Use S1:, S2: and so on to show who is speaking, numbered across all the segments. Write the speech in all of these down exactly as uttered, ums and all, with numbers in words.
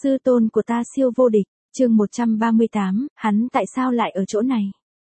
S1: sư tôn của ta siêu vô địch, chương một trăm ba mươi tám, hắn tại sao lại ở chỗ này?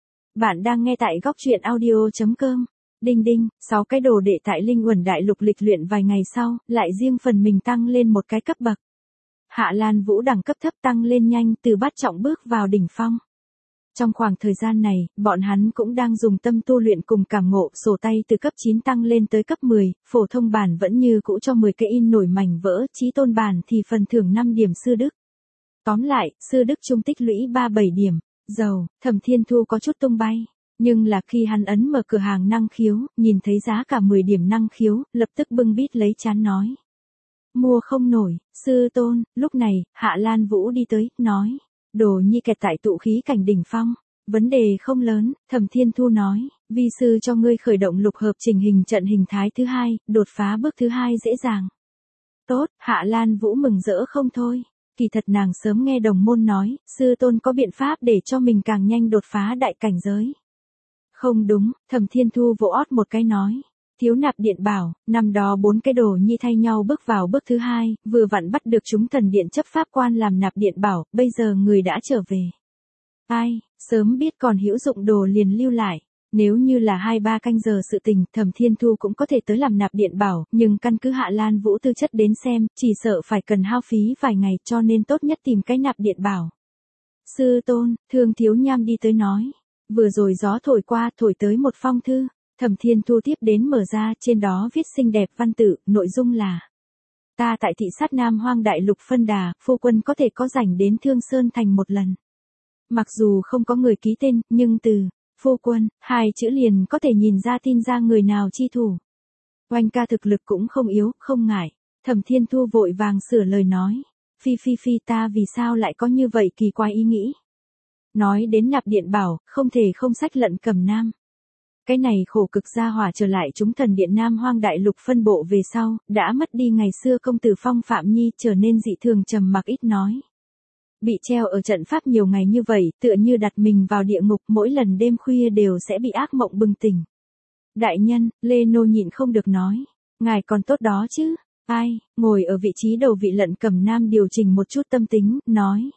S1: Bạn đang nghe tại góc truyện audio chấm com. Đinh đinh, sáu cái đồ đệ tại Linh Uẩn Đại Lục lịch luyện vài ngày sau, lại riêng phần mình tăng lên một cái cấp bậc. Hạ Lan Vũ đẳng cấp thấp tăng lên nhanh từ bát trọng bước vào đỉnh phong. Trong khoảng thời gian này, bọn hắn cũng đang dùng tâm tu luyện cùng cảm ngộ, sổ tay từ cấp chín tăng lên tới cấp mười, phổ thông bản vẫn như cũ cho mười cái in nổi mảnh vỡ, chí tôn bản thì phần thưởng năm điểm sư đức. Tóm lại, sư đức chung tích lũy ba mươi bảy điểm, giàu, Thẩm Thiên Thu có chút tung bay. Nhưng là khi hắn ấn mở cửa hàng năng khiếu, nhìn thấy giá cả mười điểm năng khiếu, lập tức bưng bít lấy trán nói. Mua không nổi, sư tôn. Lúc này, Hạ Lan Vũ đi tới, nói. Đồ nhi kẹt tại tụ khí cảnh đỉnh phong. Vấn đề không lớn, Thẩm Thiên Thu nói. Vi sư cho ngươi khởi động lục hợp trình hình trận hình thái thứ hai, đột phá bước thứ hai dễ dàng. Tốt, Hạ Lan Vũ mừng rỡ không thôi. Kỳ thật nàng sớm nghe đồng môn nói, sư tôn có biện pháp để cho mình càng nhanh đột phá đại cảnh giới. Không đúng, Thẩm Thiên Thu vỗ ót một cái nói. Thiếu nạp điện bảo, năm đó bốn cái đồ nhi thay nhau bước vào bước thứ hai, vừa vặn bắt được chúng thần điện chấp pháp quan làm nạp điện bảo, bây giờ người đã trở về. Ai, sớm biết còn hữu dụng đồ liền lưu lại. Nếu như là hai ba canh giờ sự tình, Thẩm Thiên Thu cũng có thể tới làm nạp điện bảo, nhưng căn cứ Hạ Lan Vũ tư chất đến xem, chỉ sợ phải cần hao phí vài ngày, cho nên tốt nhất tìm cái nạp điện bảo. Sư tôn, Thương Thiếu Nham đi tới nói. Vừa rồi gió thổi qua, thổi tới một phong thư. Thẩm Thiên Thu tiếp đến mở ra, trên đó viết xinh đẹp văn tự, nội dung là: Ta tại thị sát Nam Hoang Đại Lục phân đà, phu quân có thể có rảnh đến Thương Sơn Thành một lần. Mặc dù không có người ký tên, nhưng từ phu quân, hai chữ liền có thể nhìn ra tin ra người nào chi thủ. Oanh ca thực lực cũng không yếu, không ngại. Thẩm Thiên Thu vội vàng sửa lời nói. Phi phi phi, ta vì sao lại có như vậy kỳ quái ý nghĩ. Nói đến nạp điện bảo, không thể không sách Lận Cẩm Nam. Cái này khổ cực gia hỏa trở lại chúng thần điện Nam Hoang Đại Lục phân bộ về sau, đã mất đi ngày xưa công tử Phong Phạm Nhi, trở nên dị thường trầm mặc ít nói. Bị treo ở trận pháp nhiều ngày như vậy, tựa như đặt mình vào địa ngục, mỗi lần đêm khuya đều sẽ bị ác mộng bừng tỉnh. Đại nhân, Lê Nô nhịn không được nói. Ngài còn tốt đó chứ. Ai, ngồi ở vị trí đầu vị Lận Cẩm Nam điều chỉnh một chút tâm tính, nói.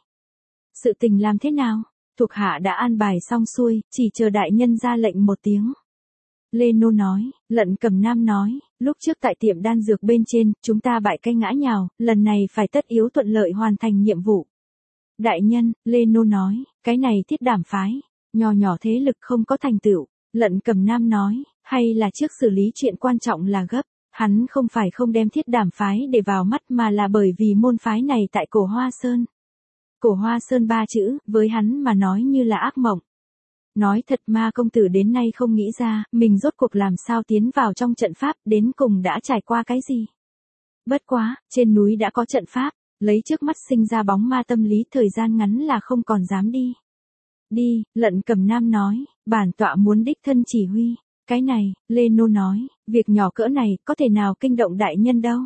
S1: Sự tình làm thế nào? Thuộc hạ đã an bài xong xuôi, chỉ chờ đại nhân ra lệnh một tiếng. Lê Nô nói, Lận Cẩm Nam nói, lúc trước tại tiệm đan dược bên trên, chúng ta bại cái ngã nhào, lần này phải tất yếu thuận lợi hoàn thành nhiệm vụ. Đại nhân, Lê Nô nói, cái này Thiết Đảm phái, nhỏ nhỏ thế lực không có thành tựu. Lận Cẩm Nam nói, hay là trước xử lý chuyện quan trọng là gấp, hắn không phải không đem Thiết Đảm phái để vào mắt mà là bởi vì môn phái này tại Cổ Hoa Sơn. Cổ Hoa Sơn ba chữ, với hắn mà nói như là ác mộng. Nói thật Ma công tử đến nay không nghĩ ra, mình rốt cuộc làm sao tiến vào trong trận pháp, đến cùng đã trải qua cái gì. Bất quá, trên núi đã có trận pháp, lấy trước mắt sinh ra bóng ma tâm lý, thời gian ngắn là không còn dám đi. Đi, Lận Cẩm Nam nói, bản tọa muốn đích thân chỉ huy. Cái này, Lê Nô nói, việc nhỏ cỡ này, có thể nào kinh động đại nhân đâu.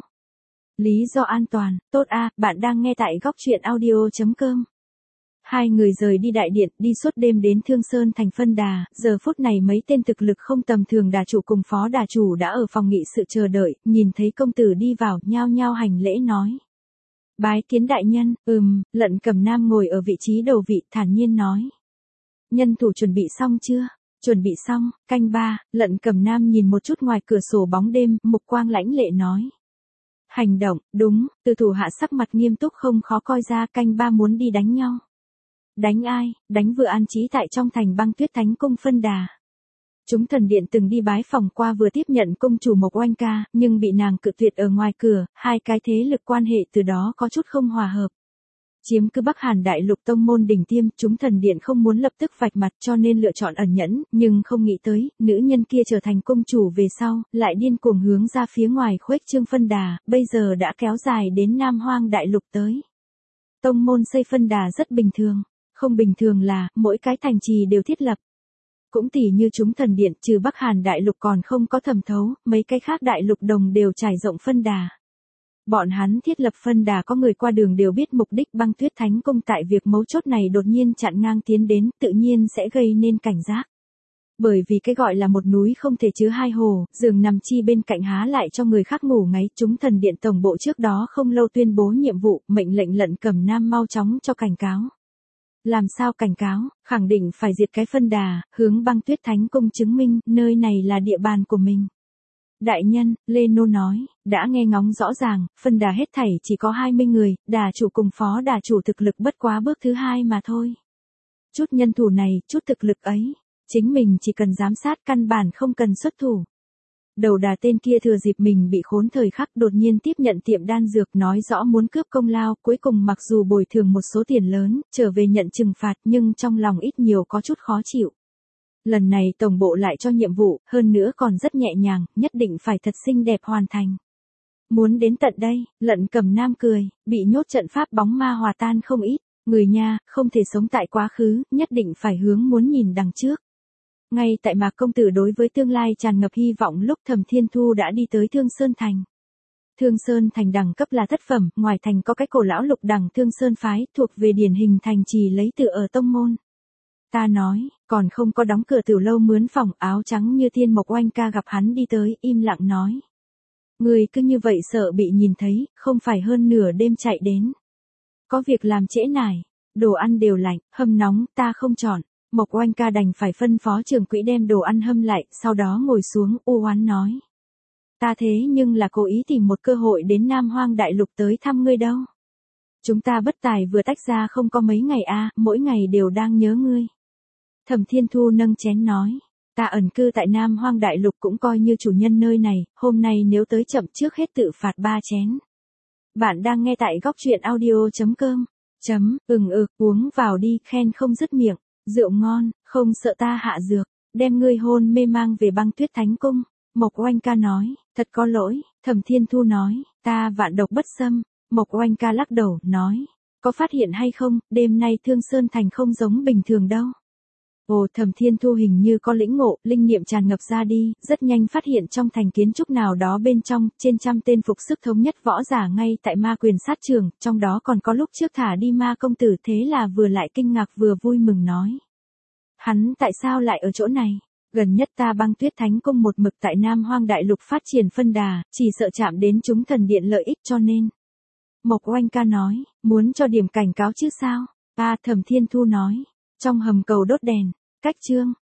S1: Lý do an toàn, tốt a, bạn đang nghe tại góc truyện audio chấm com. Hai người rời đi đại điện, đi suốt đêm đến Thương Sơn Thành phân đà, giờ phút này mấy tên thực lực không tầm thường đà chủ cùng phó đà chủ đã ở phòng nghị sự chờ đợi, nhìn thấy công tử đi vào, nhao nhao hành lễ nói. Bái kiến đại nhân, ừm, Lận Cẩm Nam ngồi ở vị trí đầu vị, thản nhiên nói. Nhân thủ chuẩn bị xong chưa? Chuẩn bị xong, canh ba, Lận Cẩm Nam nhìn một chút ngoài cửa sổ bóng đêm, mục quang lãnh lệ nói. Hành động, đúng, từ thủ hạ sắc mặt nghiêm túc không khó coi ra, canh ba muốn đi đánh nhau. Đánh ai? Đánh vừa an trí tại trong thành Băng Tuyết Thánh Cung phân đà. Chúng thần điện từng đi bái phòng qua vừa tiếp nhận cung chủ Mộc Oanh ca, nhưng bị nàng cự tuyệt ở ngoài cửa, hai cái thế lực quan hệ từ đó có chút không hòa hợp. Chiếm cứ Bắc Hàn Đại Lục tông môn đỉnh tiêm, chúng thần điện không muốn lập tức vạch mặt cho nên lựa chọn ẩn nhẫn, nhưng không nghĩ tới, nữ nhân kia trở thành cung chủ về sau, lại điên cuồng hướng ra phía ngoài khuếch trương phân đà, bây giờ đã kéo dài đến Nam Hoang Đại Lục tới. Tông môn xây phân đà rất bình thường, không bình thường là, mỗi cái thành trì đều thiết lập. Cũng tỉ như chúng thần điện, trừ Bắc Hàn Đại Lục còn không có thẩm thấu, mấy cái khác đại lục đồng đều trải rộng phân đà. Bọn hắn thiết lập phân đà có người qua đường đều biết mục đích Băng Tuyết Thánh Cung tại việc mấu chốt này đột nhiên chặn ngang tiến đến, tự nhiên sẽ gây nên cảnh giác. Bởi vì cái gọi là một núi không thể chứa hai hồ, giường nằm chi bên cạnh há lại cho người khác ngủ ngáy. Chúng thần điện tổng bộ trước đó không lâu tuyên bố nhiệm vụ, mệnh lệnh Lận Cẩm Nam mau chóng cho cảnh cáo. Làm sao cảnh cáo, khẳng định phải diệt cái phân đà, hướng Băng Tuyết Thánh Cung chứng minh, nơi này là địa bàn của mình. Đại nhân, Lê Nô nói, đã nghe ngóng rõ ràng, phân đà hết thảy chỉ có hai mươi người, đà chủ cùng phó đà chủ thực lực bất quá bước thứ hai mà thôi. Chút nhân thủ này, chút thực lực ấy, chính mình chỉ cần giám sát căn bản không cần xuất thủ. Đầu đà tên kia thừa dịp mình bị khốn thời khắc đột nhiên tiếp nhận tiệm đan dược nói rõ muốn cướp công lao, cuối cùng mặc dù bồi thường một số tiền lớn, trở về nhận trừng phạt nhưng trong lòng ít nhiều có chút khó chịu. Lần này tổng bộ lại cho nhiệm vụ, hơn nữa còn rất nhẹ nhàng, nhất định phải thật xinh đẹp hoàn thành. Muốn đến tận đây, Lận Cẩm Nam cười, bị nhốt trận pháp bóng ma hòa tan không ít, người nha, không thể sống tại quá khứ, nhất định phải hướng muốn nhìn đằng trước. Ngay tại Mạc công tử đối với tương lai tràn ngập hy vọng lúc Thẩm Thiên Thu đã đi tới Thương Sơn Thành. Thương Sơn Thành đẳng cấp là thất phẩm, ngoài thành có cái cổ lão lục đẳng Thương Sơn phái, thuộc về điển hình thành trì lấy tự ở tông môn. Ta nói, còn không có đóng cửa từ lâu mướn phòng, áo trắng như thiên mộc oanh ca gặp hắn đi tới, im lặng nói. Người cứ như vậy sợ bị nhìn thấy, không phải hơn nửa đêm chạy đến. Có việc làm trễ nải, đồ ăn đều lạnh, hâm nóng, ta không chọn. Mộc Oanh ca đành phải phân phó trưởng quỹ đem đồ ăn hâm lại, sau đó ngồi xuống, u oán nói. Ta thế nhưng là cố ý tìm một cơ hội đến Nam Hoang Đại Lục tới thăm ngươi đâu. Chúng ta bất tài vừa tách ra không có mấy ngày a, mỗi ngày đều đang nhớ ngươi. Thẩm Thiên Thu nâng chén nói, ta ẩn cư tại Nam Hoang Đại Lục cũng coi như chủ nhân nơi này, hôm nay nếu tới chậm trước hết tự phạt ba chén. Bạn đang nghe tại góc truyện audio chấm com, chấm, ừng ực, uống vào đi, khen không dứt miệng. Rượu ngon, không sợ ta hạ dược, đem ngươi hôn mê mang về Băng Tuyết Thánh Cung. Mộc Oanh ca nói, thật có lỗi. Thẩm Thiên Thu nói, ta vạn độc bất xâm. Mộc Oanh ca lắc đầu, nói, có phát hiện hay không, đêm nay Thương Sơn Thành không giống bình thường đâu. Ồ, Thẩm Thiên Thu hình như có lĩnh ngộ, linh niệm tràn ngập ra đi, rất nhanh phát hiện trong thành kiến trúc nào đó bên trong, trên trăm tên phục sức thống nhất võ giả ngay tại ma quyền sát trường, trong đó còn có lúc trước thả đi ma công tử, thế là vừa lại kinh ngạc vừa vui mừng nói. Hắn tại sao lại ở chỗ này? Gần nhất ta Băng Tuyết Thánh Cung một mực tại Nam Hoang Đại Lục phát triển phân đà, chỉ sợ chạm đến chúng thần điện lợi ích cho nên. Mộc Oanh ca nói, muốn cho điểm cảnh cáo chứ sao? Ta Thẩm Thiên Thu nói. Trong hầm cầu đốt đèn, cách chương,